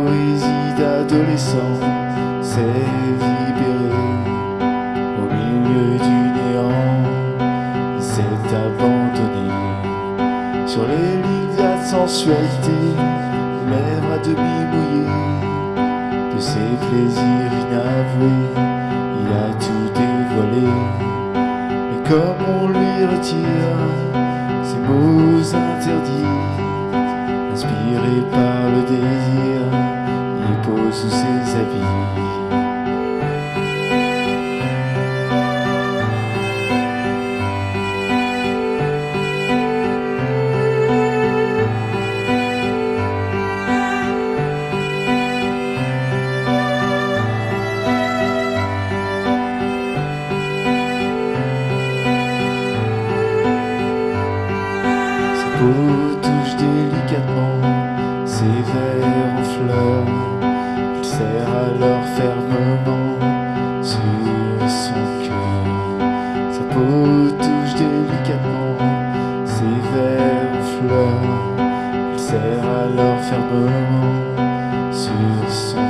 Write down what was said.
poésie d'adolescent s'est libérée au milieu du néant. Il s'est abandonné sur les lignes de sensualité, les lèvres à demi mouillées de ses plaisirs inavoués. Il a tout dévoilé, mais comme on lui retire ces mots interdits, inspiré par le désir, il pose sous ses habits. Sa peau touche délicatement ses vers en fleurs. Il serre alors fermement sur son cœur. Sa peau touche délicatement ses vers en fleurs. Il serre alors fermement sur son